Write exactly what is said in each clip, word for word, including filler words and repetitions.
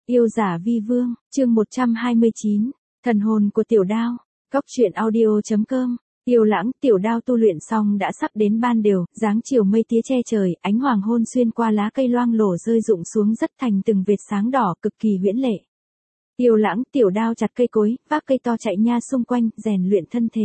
Yêu giả vi vương, chương một trăm hai mươi chín, thần hồn của Tiểu Đao, Cóc truyện audio chấm com. Tiêu Lãng, Tiểu Đao tu luyện xong đã sắp đến ban đều, dáng chiều mây tía che trời, ánh hoàng hôn xuyên qua lá cây loang lổ rơi rụng xuống rất thành từng vệt sáng đỏ, cực kỳ huyễn lệ. Tiêu Lãng, Tiểu Đao chặt cây cối, vác cây to chạy nha xung quanh, rèn luyện thân thể.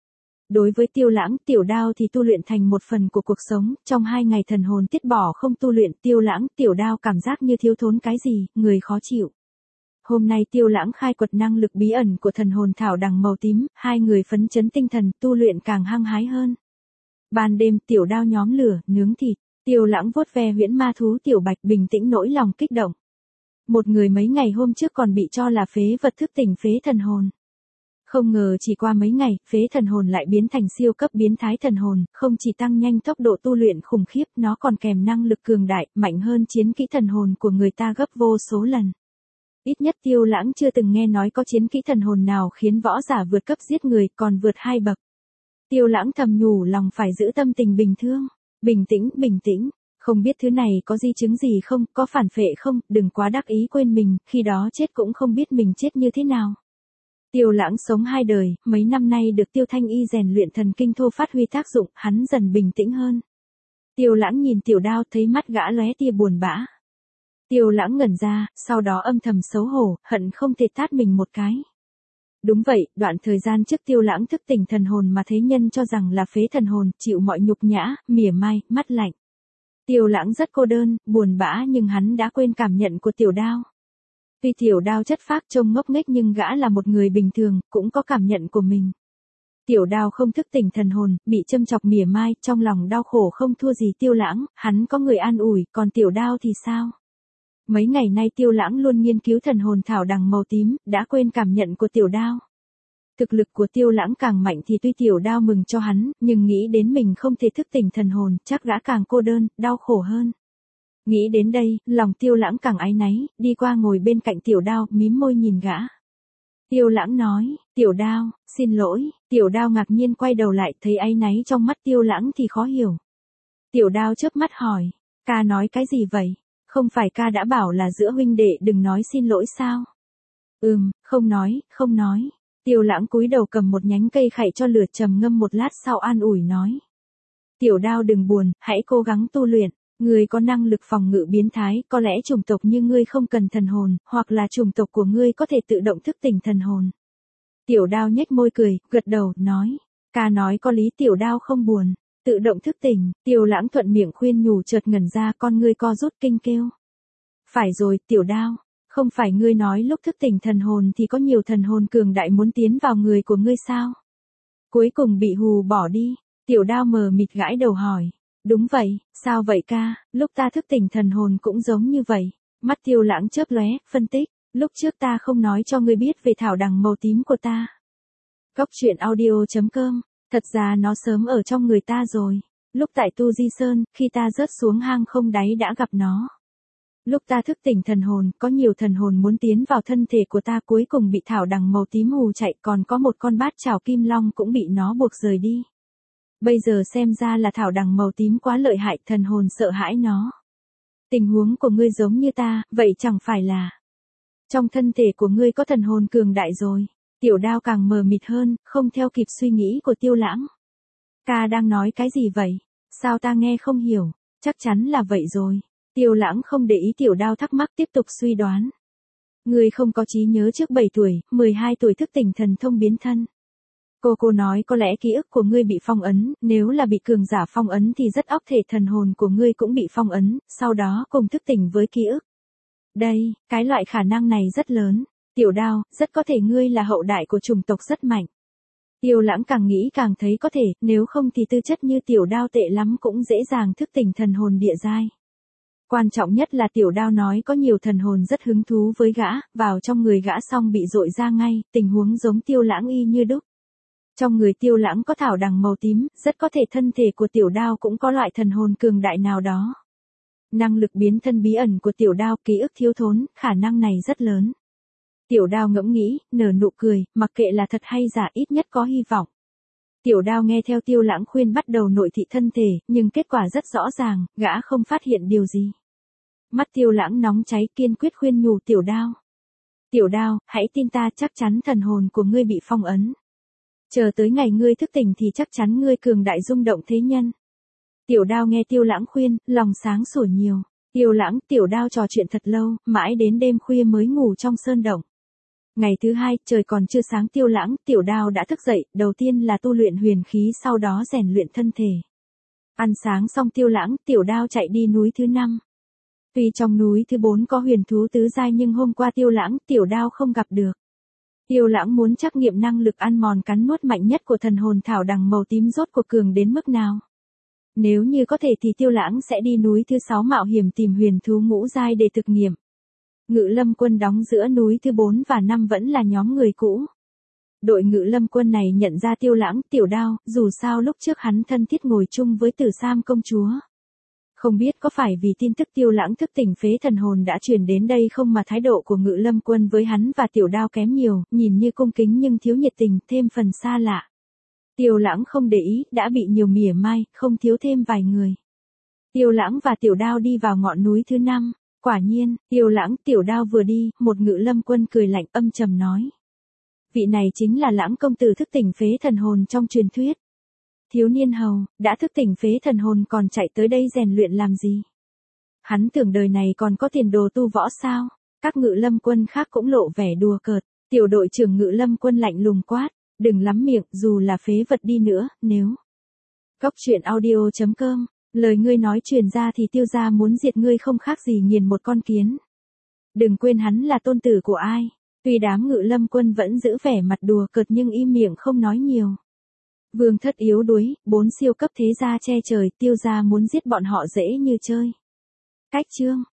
Đối với Tiêu Lãng, Tiểu Đao thì tu luyện thành một phần của cuộc sống, trong hai ngày thần hồn tiết bỏ không tu luyện, Tiêu Lãng, Tiểu Đao cảm giác như thiếu thốn cái gì, người khó chịu. Hôm nay Tiêu Lãng khai quật năng lực bí ẩn của thần hồn thảo đằng màu tím, hai người phấn chấn tinh thần, tu luyện càng hăng hái hơn. Ban đêm, Tiểu Đao nhóm lửa, nướng thịt, Tiêu Lãng vuốt ve huyễn ma thú Tiểu Bạch bình tĩnh nỗi lòng kích động. Một người mấy ngày hôm trước còn bị cho là phế vật thức tỉnh phế thần hồn. Không ngờ chỉ qua mấy ngày, phế thần hồn lại biến thành siêu cấp biến thái thần hồn, không chỉ tăng nhanh tốc độ tu luyện khủng khiếp, nó còn kèm năng lực cường đại, mạnh hơn chiến kỹ thần hồn của người ta gấp vô số lần. Ít nhất Tiêu Lãng chưa từng nghe nói có chiến kỹ thần hồn nào khiến võ giả vượt cấp giết người, còn vượt hai bậc. Tiêu Lãng thầm nhủ lòng phải giữ tâm tình bình thường, bình tĩnh, bình tĩnh, không biết thứ này có di chứng gì không, có phản phệ không, đừng quá đắc ý quên mình, khi đó chết cũng không biết mình chết như thế nào. Tiêu Lãng sống hai đời, mấy năm nay được Tiêu Thanh Y rèn luyện thần kinh thô phát huy tác dụng, hắn dần bình tĩnh hơn. Tiêu Lãng nhìn Tiểu Đao thấy mắt gã lóe tia buồn bã. Tiêu Lãng ngẩn ra, sau đó âm thầm xấu hổ, hận không thể tát mình một cái. Đúng vậy, đoạn thời gian trước Tiêu Lãng thức tỉnh thần hồn mà thế nhân cho rằng là phế thần hồn, chịu mọi nhục nhã, mỉa mai, mắt lạnh. Tiêu Lãng rất cô đơn, buồn bã nhưng hắn đã quên cảm nhận của Tiểu Đao. Tuy Tiểu Đao chất phác trông ngốc nghếch nhưng gã là một người bình thường, cũng có cảm nhận của mình. Tiểu Đao không thức tỉnh thần hồn, bị châm chọc mỉa mai, trong lòng đau khổ không thua gì Tiêu Lãng, hắn có người an ủi, còn Tiểu Đao thì sao? Mấy ngày nay Tiêu Lãng luôn nghiên cứu thần hồn thảo đằng màu tím, đã quên cảm nhận của Tiểu Đao. Thực lực của Tiêu Lãng càng mạnh thì tuy Tiểu Đao mừng cho hắn, nhưng nghĩ đến mình không thể thức tỉnh thần hồn, chắc gã càng cô đơn, đau khổ hơn. Nghĩ đến đây, lòng Tiêu Lãng càng áy náy, đi qua ngồi bên cạnh Tiểu Đao, mím môi nhìn gã. Tiêu Lãng nói, Tiểu Đao, xin lỗi, Tiểu Đao ngạc nhiên quay đầu lại, thấy áy náy trong mắt Tiêu Lãng thì khó hiểu. Tiểu Đao chớp mắt hỏi, ca nói cái gì vậy? Không phải ca đã bảo là giữa huynh đệ đừng nói xin lỗi sao? Ừm, không nói, không nói. Tiêu Lãng cúi đầu cầm một nhánh cây khậy cho lửa trầm ngâm một lát sau an ủi nói. Tiểu Đao đừng buồn, hãy cố gắng tu luyện. Ngươi có năng lực phòng ngự biến thái, có lẽ chủng tộc như ngươi không cần thần hồn, hoặc là chủng tộc của ngươi có thể tự động thức tỉnh thần hồn. Tiểu Đao nhếch môi cười, gật đầu, nói. Ca nói có lý. Tiểu Đao không buồn. Tự động thức tỉnh, Tiêu Lãng thuận miệng khuyên nhủ chợt ngẩn ra con ngươi co rút kinh kêu. Phải rồi, Tiểu Đao, không phải ngươi nói lúc thức tỉnh thần hồn thì có nhiều thần hồn cường đại muốn tiến vào người của ngươi sao? Cuối cùng bị hù bỏ đi, Tiểu Đao mờ mịt gãi đầu hỏi. Đúng vậy, sao vậy ca, lúc ta thức tỉnh thần hồn cũng giống như vậy. Mắt Tiêu Lãng chớp lóe, phân tích, lúc trước ta không nói cho ngươi biết về thảo đằng màu tím của ta. Cóc truyện audio chấm com. Thật ra nó sớm ở trong người ta rồi. Lúc tại Tu Di Sơn, khi ta rớt xuống hang không đáy đã gặp nó. Lúc ta thức tỉnh thần hồn, có nhiều thần hồn muốn tiến vào thân thể của ta cuối cùng bị thảo đằng màu tím hù chạy, còn có một con bát chảo kim long cũng bị nó buộc rời đi. Bây giờ xem ra là thảo đằng màu tím quá lợi hại, thần hồn sợ hãi nó. Tình huống của ngươi giống như ta, vậy chẳng phải là trong thân thể của ngươi có thần hồn cường đại rồi. Tiểu Đao càng mờ mịt hơn, không theo kịp suy nghĩ của Tiêu Lãng. Ca đang nói cái gì vậy? Sao ta nghe không hiểu? Chắc chắn là vậy rồi. Tiêu Lãng không để ý Tiểu Đao thắc mắc tiếp tục suy đoán. Ngươi không có trí nhớ trước bảy tuổi, mười hai tuổi thức tỉnh thần thông biến thân. Cô cô nói có lẽ ký ức của ngươi bị phong ấn, nếu là bị cường giả phong ấn thì rất óc thể thần hồn của ngươi cũng bị phong ấn, sau đó cùng thức tỉnh với ký ức. Đây, cái loại khả năng này rất lớn. Tiểu Đao, rất có thể ngươi là hậu đại của chủng tộc rất mạnh. Tiêu Lãng càng nghĩ càng thấy có thể, nếu không thì tư chất như Tiểu Đao tệ lắm cũng dễ dàng thức tỉnh thần hồn địa giai. Quan trọng nhất là Tiểu Đao nói có nhiều thần hồn rất hứng thú với gã, vào trong người gã xong bị dội ra ngay, tình huống giống Tiêu Lãng y như đúc. Trong người Tiêu Lãng có thảo đằng màu tím, rất có thể thân thể của Tiểu Đao cũng có loại thần hồn cường đại nào đó. Năng lực biến thân bí ẩn của Tiểu Đao, ký ức thiếu thốn, khả năng này rất lớn. Tiểu Đao ngẫm nghĩ, nở nụ cười, mặc kệ là thật hay giả ít nhất có hy vọng. Tiểu Đao nghe theo Tiêu Lãng khuyên bắt đầu nội thị thân thể, nhưng kết quả rất rõ ràng, gã không phát hiện điều gì. Mắt Tiêu Lãng nóng cháy kiên quyết khuyên nhủ Tiểu Đao. Tiểu Đao, hãy tin ta, chắc chắn thần hồn của ngươi bị phong ấn. Chờ tới ngày ngươi thức tỉnh thì chắc chắn ngươi cường đại rung động thế nhân. Tiểu Đao nghe Tiêu Lãng khuyên, lòng sáng sủa nhiều. Tiêu Lãng, Tiểu Đao trò chuyện thật lâu, mãi đến đêm khuya mới ngủ trong sơn động. Ngày thứ hai, trời còn chưa sáng Tiêu Lãng, Tiểu Đao đã thức dậy, đầu tiên là tu luyện huyền khí sau đó rèn luyện thân thể. Ăn sáng xong Tiêu Lãng, Tiểu Đao chạy đi núi thứ năm. Tuy trong núi thứ bốn có huyền thú tứ giai nhưng hôm qua Tiêu Lãng, Tiểu Đao không gặp được. Tiêu Lãng muốn trắc nghiệm năng lực ăn mòn cắn nuốt mạnh nhất của thần hồn thảo đằng màu tím rốt cuộc cường đến mức nào. Nếu như có thể thì Tiêu Lãng sẽ đi núi thứ sáu mạo hiểm tìm huyền thú ngũ giai để thực nghiệm. Ngự lâm quân đóng giữa núi thứ bốn và năm vẫn là nhóm người cũ. Đội ngự lâm quân này nhận ra Tiêu Lãng, Tiểu Đao, dù sao lúc trước hắn thân thiết ngồi chung với Tử Sam công chúa. Không biết có phải vì tin tức Tiêu Lãng thức tỉnh phế thần hồn đã truyền đến đây không mà thái độ của ngự lâm quân với hắn và Tiểu Đao kém nhiều, nhìn như cung kính nhưng thiếu nhiệt tình, thêm phần xa lạ. Tiêu Lãng không để ý, đã bị nhiều mỉa mai, không thiếu thêm vài người. Tiêu Lãng và Tiểu Đao đi vào ngọn núi thứ năm. Quả nhiên, Tiêu Lãng, Tiểu Đao vừa đi, một ngự lâm quân cười lạnh âm trầm nói. Vị này chính là Lãng công tử thức tỉnh phế thần hồn trong truyền thuyết. Thiếu niên hầu, đã thức tỉnh phế thần hồn còn chạy tới đây rèn luyện làm gì? Hắn tưởng đời này còn có tiền đồ tu võ sao? Các ngự lâm quân khác cũng lộ vẻ đùa cợt. Tiểu đội trưởng ngự lâm quân lạnh lùng quát. Đừng lắm miệng, dù là phế vật đi nữa, nếu. Cốc truyện audio chấm com, lời ngươi nói truyền ra thì Tiêu gia muốn diệt ngươi không khác gì nghiền một con kiến. Đừng quên hắn là tôn tử của ai. Tuy đám ngự lâm quân vẫn giữ vẻ mặt đùa cợt nhưng im miệng không nói nhiều. Vương thất yếu đuối, bốn siêu cấp thế gia che trời, Tiêu gia muốn giết bọn họ dễ như chơi. Cách chương